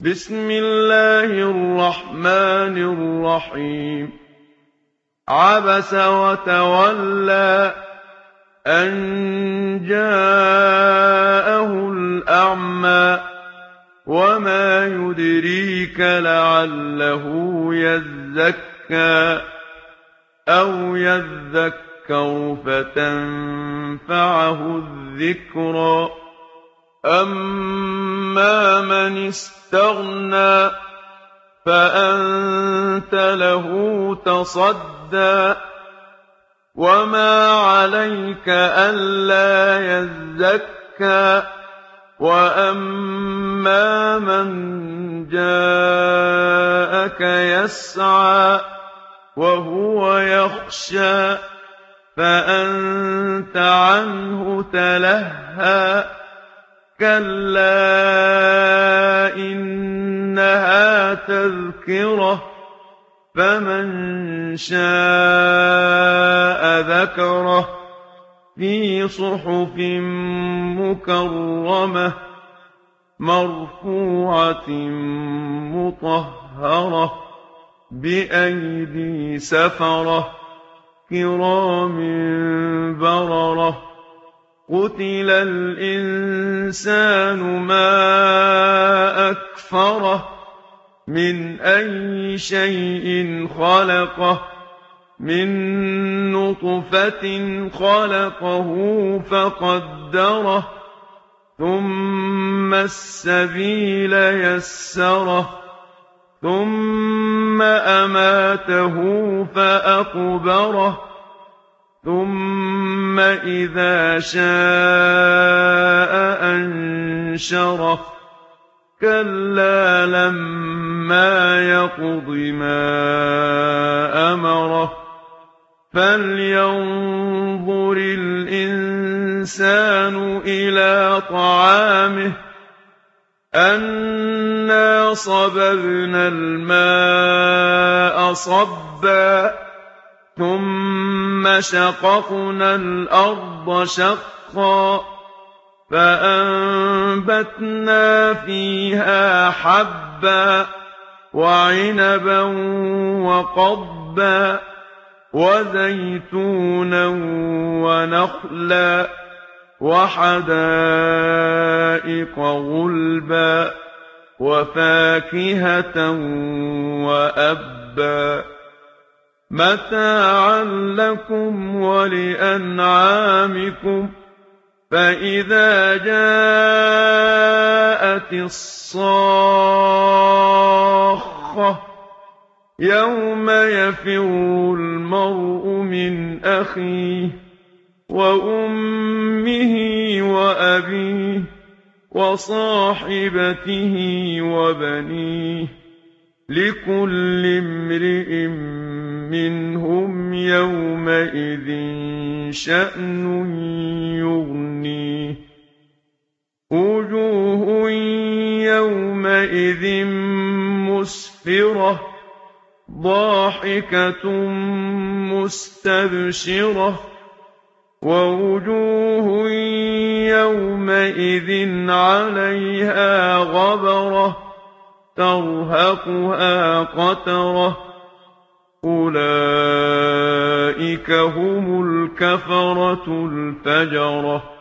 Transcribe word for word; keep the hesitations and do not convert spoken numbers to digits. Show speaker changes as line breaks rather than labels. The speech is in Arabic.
بسم الله الرحمن الرحيم عبس وتولى أن جاءه الأعمى وما يدريك لعله يزكى أو يذكر فتنفعه الذكرى أما من استغنى فأنت له تصدى وما عليك ألا يزكى وأما من جاءك يسعى وهو يخشى فأنت عنه تلهى كلا إنها تذكرة فمن شاء ذكره في صحف مكرمة مرفوعة مطهرة بأيدي سفرة كرام بررة قتل الإنسان ما أكفره من أي شيء خلقه من نطفة خلقه فقدره ثم السبيل يسره ثم أماته فأقبره ثم إذا شاء أنشره كلا لما يقض ما أمره فلينظر الإنسان إلى طعامه أنا صببنا الماء صبا ثم شققنا الأرض شقا فأنبتنا فيها حبا وعنبا وقضبا وزيتونا ونخلا وحدائق غلبا وفاكهة وأبا متاعا لكم ولأنعامكم فإذا جاءت الصاخة يوم يفر المرء من أخيه وأمه وأبيه وصاحبته وبنيه لكل امرئ منهم يومئذ شأن يغنيه وجوه يومئذ مسفرة ضاحكة مستبشرة ووجوه يومئذ عليها غبرة ترهقها قترة أولئك هم الكفرة الفجرة